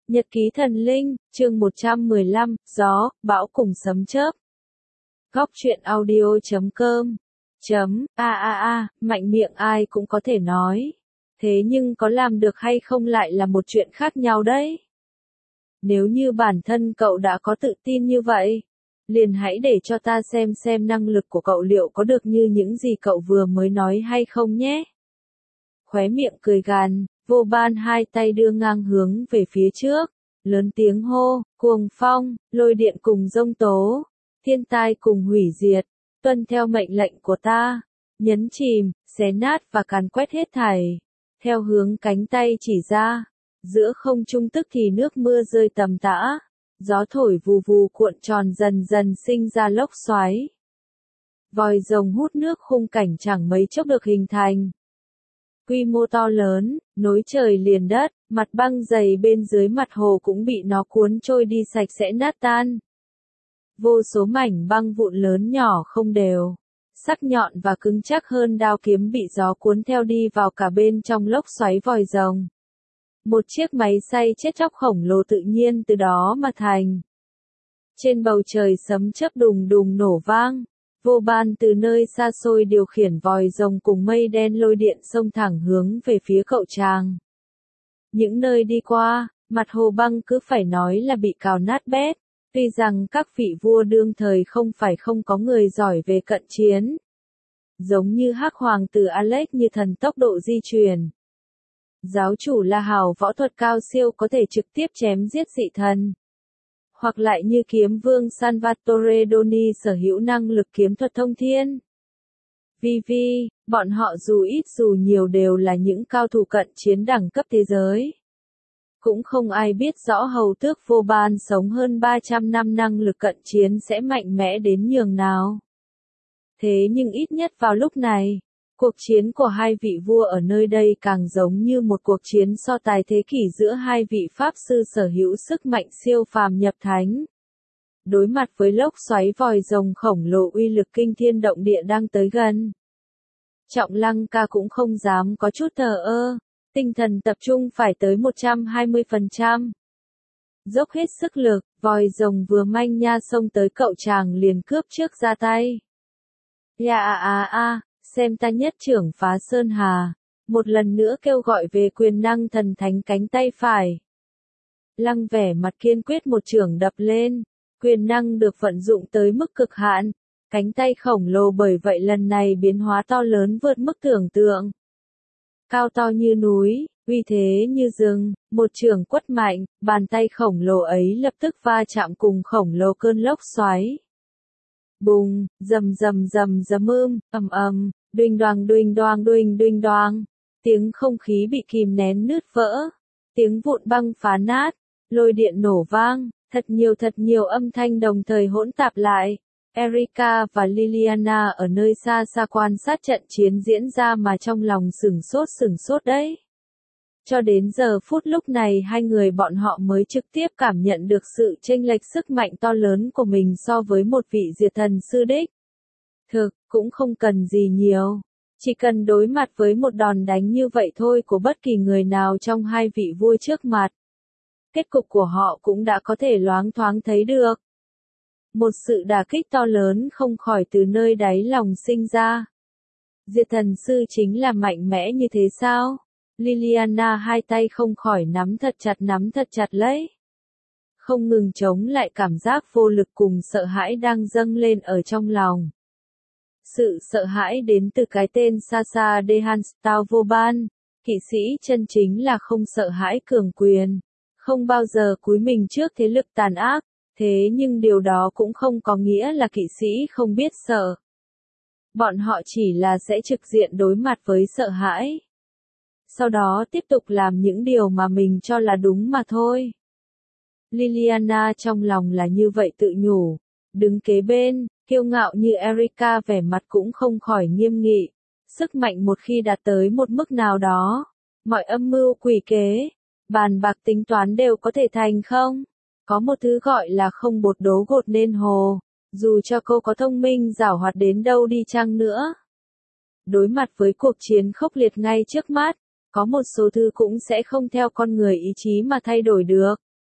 Nhật ký thần linh, chương 115, gió, bão cùng sấm chớp. Góc truyện audio.com Mạnh miệng ai cũng có thể nói. Thế nhưng có làm được hay không lại là một chuyện khác nhau đấy. Nếu như bản thân cậu đã có tự tin như vậy, liền hãy để cho ta xem năng lực của cậu liệu có được như những gì cậu vừa mới nói hay không nhé. Khóe miệng cười gằn, Vô Ban hai tay đưa ngang hướng về phía trước, lớn tiếng hô, cuồng phong, lôi điện cùng giông tố, thiên tai cùng hủy diệt, tuân theo mệnh lệnh của ta, nhấn chìm, xé nát và càn quét hết thảy, theo hướng cánh tay chỉ ra, giữa không trung tức thì nước mưa rơi tầm tã, gió thổi vù vù cuộn tròn dần dần sinh ra lốc xoáy. Vòi rồng hút nước khung cảnh chẳng mấy chốc được hình thành. Quy mô to lớn, nối trời liền đất, mặt băng dày bên dưới mặt hồ cũng bị nó cuốn trôi đi sạch sẽ nát tan. Vô số mảnh băng vụn lớn nhỏ không đều, sắc nhọn và cứng chắc hơn đao kiếm bị gió cuốn theo đi vào cả bên trong lốc xoáy vòi rồng. Một chiếc máy xay chết chóc khổng lồ tự nhiên từ đó mà thành. Trên bầu trời sấm chớp đùng đùng nổ vang. Vô Ban từ nơi xa xôi điều khiển vòi rồng cùng mây đen lôi điện xông thẳng hướng về phía cậu chàng. Những nơi đi qua, mặt hồ băng cứ phải nói là bị cào nát bét, tuy rằng các vị vua đương thời không có người giỏi về cận chiến. Giống như Hắc Hoàng tử Alex như thần tốc độ di chuyển. Giáo chủ La Hào võ thuật cao siêu có thể trực tiếp chém giết dị thần. Hoặc lại như kiếm vương Salvatore Doni sở hữu năng lực kiếm thuật thông thiên. Vì, bọn họ dù ít dù nhiều đều là những cao thủ cận chiến đẳng cấp thế giới. Cũng không ai biết rõ hầu tước Vô Ban sống hơn 300 năm năng lực cận chiến sẽ mạnh mẽ đến nhường nào. Thế nhưng ít nhất vào lúc này, cuộc chiến của hai vị vua ở nơi đây càng giống như một cuộc chiến so tài thế kỷ giữa hai vị pháp sư sở hữu sức mạnh siêu phàm nhập thánh. Đối mặt với lốc xoáy vòi rồng khổng lồ uy lực kinh thiên động địa đang tới gần. Trọng Lăng Ca cũng không dám có chút thờ ơ, tinh thần tập trung phải tới 120%. Dốc hết sức lực, vòi rồng vừa manh nha xông tới cậu chàng liền cướp trước ra tay. Xem ta nhất trưởng phá sơn hà, một lần nữa kêu gọi về quyền năng thần thánh cánh tay phải. Lăng vẻ mặt kiên quyết một chưởng đập lên, quyền năng được vận dụng tới mức cực hạn, cánh tay khổng lồ bởi vậy lần này biến hóa to lớn vượt mức tưởng tượng. Cao to như núi, uy thế như rừng, một chưởng quất mạnh, bàn tay khổng lồ ấy lập tức va chạm cùng khổng lồ cơn lốc xoáy. Bùng, rầm, đuỳnh đoàng, tiếng không khí bị kìm nén nứt vỡ, tiếng vụn băng phá nát, lôi điện nổ vang, thật nhiều âm thanh đồng thời hỗn tạp lại. Erika và Liliana ở nơi xa xa quan sát trận chiến diễn ra mà trong lòng sửng sốt đấy. Cho đến giờ phút lúc này hai người bọn họ mới trực tiếp cảm nhận được sự chênh lệch sức mạnh to lớn của mình so với một vị diệt thần sư đích. Thực, cũng không cần gì nhiều. Chỉ cần đối mặt với một đòn đánh như vậy thôi của bất kỳ người nào trong hai vị vua trước mặt. Kết cục của họ cũng đã có thể loáng thoáng thấy được. Một sự đả kích to lớn không khỏi từ nơi đáy lòng sinh ra. Diệt thần sư chính là mạnh mẽ như thế sao? Liliana hai tay không khỏi nắm thật chặt lấy. Không ngừng chống lại cảm giác vô lực cùng sợ hãi đang dâng lên ở trong lòng. Sự sợ hãi đến từ cái tên Sasa Dehanstao Vô Ban, kỵ sĩ chân chính là không sợ hãi cường quyền, không bao giờ cúi mình trước thế lực tàn ác, thế nhưng điều đó cũng không có nghĩa là kỵ sĩ không biết sợ. Bọn họ chỉ là sẽ trực diện đối mặt với sợ hãi. Sau đó tiếp tục làm những điều mà mình cho là đúng mà thôi. Liliana trong lòng là như vậy tự nhủ, đứng kế bên, kiêu ngạo như Erika vẻ mặt cũng không khỏi nghiêm nghị. Sức mạnh một khi đạt tới một mức nào đó, mọi âm mưu quỷ kế, bàn bạc tính toán đều có thể thành không? Có một thứ gọi là không bột đố gột nên hồ, dù cho cô có thông minh giảo hoạt đến đâu đi chăng nữa. Đối mặt với cuộc chiến khốc liệt ngay trước mắt, có một số thứ cũng sẽ không theo con người ý chí mà thay đổi được.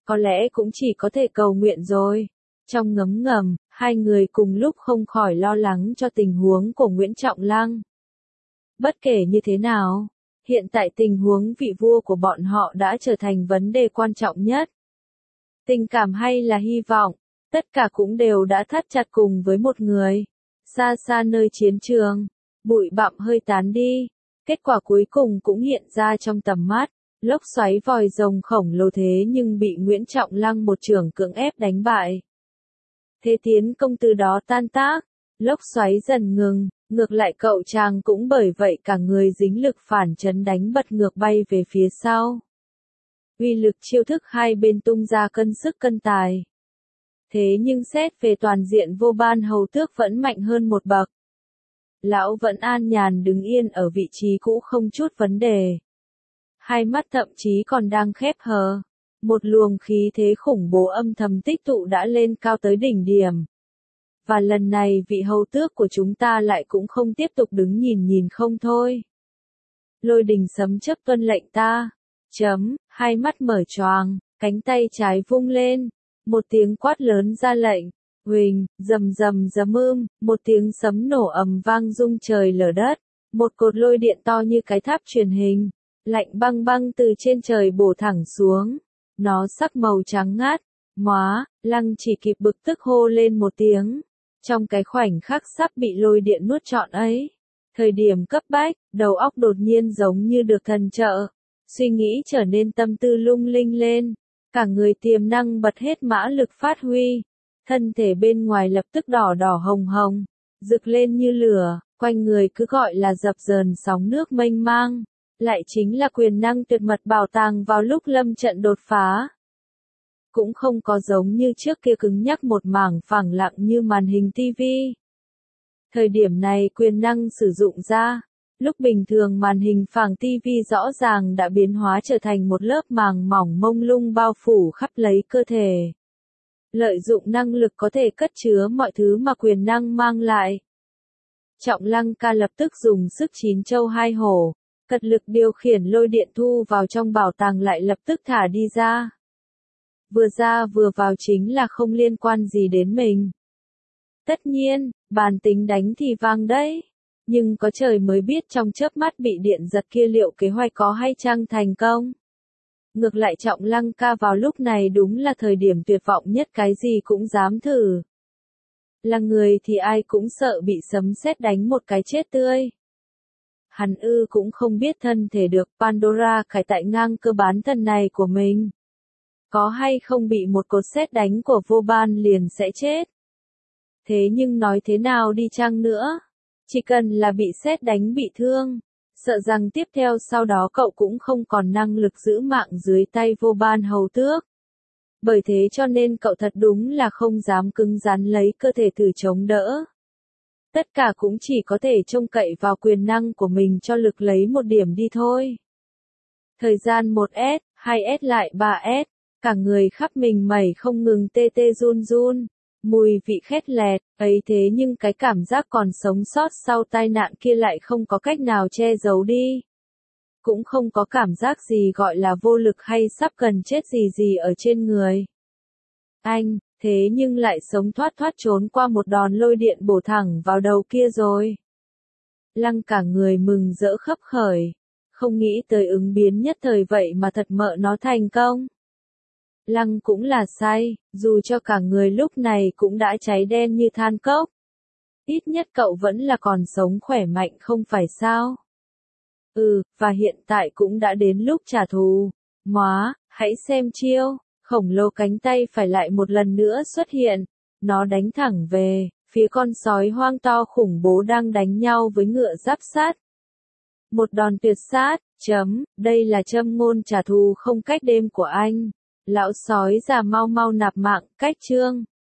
Có lẽ cũng chỉ có thể cầu nguyện rồi. Trong ngấm ngầm, hai người cùng lúc không khỏi lo lắng cho tình huống của Nguyễn Trọng Lăng. Bất kể như thế nào, hiện tại tình huống vị vua của bọn họ đã trở thành vấn đề quan trọng nhất. Tình cảm hay là hy vọng, tất cả cũng đều đã thắt chặt cùng với một người. Xa xa nơi chiến trường, bụi bặm hơi tán đi, kết quả cuối cùng cũng hiện ra trong tầm mắt. Lốc xoáy vòi rồng khổng lồ thế nhưng bị Nguyễn Trọng Lăng một chưởng cưỡng ép đánh bại. Thế tiến công từ đó tan tác, lốc xoáy dần ngừng, ngược lại cậu chàng cũng bởi vậy cả người dính lực phản chấn đánh bật ngược bay về phía sau. Uy lực chiêu thức hai bên tung ra cân sức cân tài. Thế nhưng xét về toàn diện Vô Ban Hầu Tước vẫn mạnh hơn một bậc. Lão vẫn an nhàn đứng yên ở vị trí cũ không chút vấn đề. Hai mắt thậm chí còn đang khép hờ. Một luồng khí thế khủng bố âm thầm tích tụ đã lên cao tới đỉnh điểm. Và lần này vị hầu tước của chúng ta lại cũng không tiếp tục đứng nhìn không thôi. Lôi đình sấm chớp tuân lệnh ta. Hai mắt mở choàng, cánh tay trái vung lên. Một tiếng quát lớn ra lệnh. Huỳnh, rầm một tiếng sấm nổ ầm vang rung trời lở đất. Một cột lôi điện to như cái tháp truyền hình. Lạnh băng băng từ trên trời bổ thẳng xuống. Nó sắc màu trắng ngát. Lăng chỉ kịp bực tức hô lên một tiếng. Trong cái khoảnh khắc sắp bị lôi điện nuốt trọn ấy. Thời điểm cấp bách, đầu óc đột nhiên giống như được thần trợ. Suy nghĩ trở nên tâm tư lung linh lên. Cả người tiềm năng bật hết mã lực phát huy. Thân thể bên ngoài lập tức đỏ đỏ hồng hồng. Rực lên như lửa, quanh người cứ gọi là dập dờn sóng nước mênh mang. Lại chính là quyền năng tuyệt mật bảo tàng vào lúc lâm trận đột phá. Cũng không có giống như trước kia cứng nhắc một mảng phẳng lặng như màn hình TV. Thời điểm này quyền năng sử dụng ra, lúc bình thường màn hình phẳng TV rõ ràng đã biến hóa trở thành một lớp màng mỏng mông lung bao phủ khắp lấy cơ thể. Lợi dụng năng lực có thể cất chứa mọi thứ mà quyền năng mang lại. Trọng Lăng ca lập tức dùng sức chín châu hai hổ, cật lực điều khiển lôi điện thu vào trong bảo tàng lại lập tức thả đi ra. Vừa ra vừa vào chính là không liên quan gì đến mình. Tất nhiên, bàn tính đánh thì vang đấy. Nhưng có trời mới biết trong chớp mắt bị điện giật kia liệu kế hoạch có hay chăng thành công. Ngược lại Trọng Lăng ca vào lúc này đúng là thời điểm tuyệt vọng nhất cái gì cũng dám thử. Là người thì ai cũng sợ bị sấm sét đánh một cái chết tươi. Hắn cũng không biết thân thể được Pandora khải tại ngang cơ bán thân này của mình. Có hay không bị một cột sét đánh của Vô Ban liền sẽ chết. Thế nhưng nói thế nào đi chăng nữa, chỉ cần là bị sét đánh bị thương, sợ rằng tiếp theo sau đó cậu cũng không còn năng lực giữ mạng dưới tay Vô Ban Hầu Tước. Bởi thế cho nên cậu thật đúng là không dám cứng rắn lấy cơ thể thử chống đỡ. Tất cả cũng chỉ có thể trông cậy vào quyền năng của mình cho lực lấy một điểm đi thôi. Thời gian 1S, 2S lại 3S, cả người khắp mình mẩy không ngừng tê tê run run, mùi vị khét lẹt, ấy thế nhưng cái cảm giác còn sống sót sau tai nạn kia lại không có cách nào che giấu đi. Cũng không có cảm giác gì gọi là vô lực hay sắp cần chết gì ở trên người. Anh, thế nhưng lại sống thoát trốn qua một đòn lôi điện bổ thẳng vào đầu kia rồi. Lăng cả người mừng rỡ khấp khởi, không nghĩ tới ứng biến nhất thời vậy mà thật mợ nó thành công. Lăng cũng là say, dù cho cả người lúc này cũng đã cháy đen như than cốc. Ít nhất cậu vẫn là còn sống khỏe mạnh không phải sao? Và hiện tại cũng đã đến lúc trả thù. Hãy xem chiêu, khổng lồ cánh tay phải lại một lần nữa xuất hiện. Nó đánh thẳng về, phía con sói hoang to khủng bố đang đánh nhau với ngựa giáp sát. Một đòn tuyệt sát, đây là châm ngôn trả thù không cách đêm của anh. Lão sói già mau nạp mạng, cách chương.